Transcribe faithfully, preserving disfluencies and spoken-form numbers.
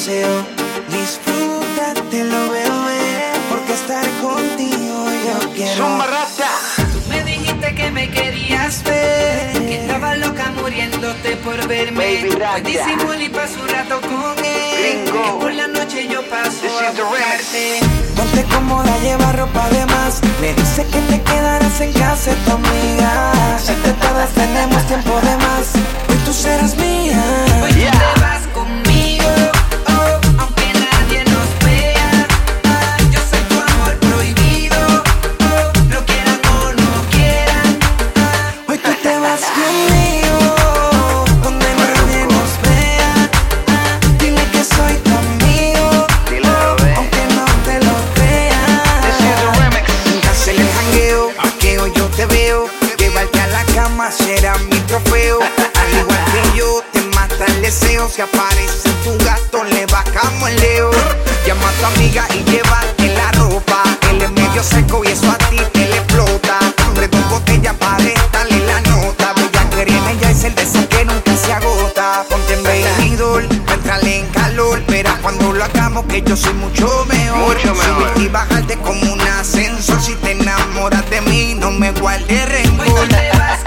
deseo. Disfrútate, lo veo, eh, porque estar contigo yo quiero. Zumba Rata. Tú me dijiste que me querías ver, que estabas loca muriéndote por verme. Baby Rata. Hoy disimulé y paso un rato con él, Gringo. que por la noche yo paso This a is the buscarte. Ponte cómoda, lleva ropa de más. Me dice que te quedarás en casa de tu amiga. Si te tardas tenemos tiempo de más. Hoy tú serás mía. Hoy tú te vas conmigo, oh, aunque nadie nos vea. Ah, yo soy tu amor prohibido, oh, lo quieran o no quieran. Ah, Hoy tú te vas conmigo, donde nadie nos vea. Ah, dile que soy tu amigo, Dile, oh, bebé. aunque no te lo This is the creas. remix. Nunca se le jangueo, que hoy yo te veo. Llevarte a la cama será mi trofeo. Al igual que yo, te mata el deseo. Si aparece tu gato, le bajamos el leo. Llama a tu amiga y llévate la ropa. Él es medio seco y eso a ti te le explota. Hombre, dos botellas para darle la nota. Bella querida, ella es el deseo que nunca se agota. Ponte en venidor, entrale en calor. Verás cuando lo hagamos que yo soy mucho mejor. Mucho mejor. Subir y bajarte como un ascensor. Si te enamoras de mí, no me guardes hoy tú rencor. te vas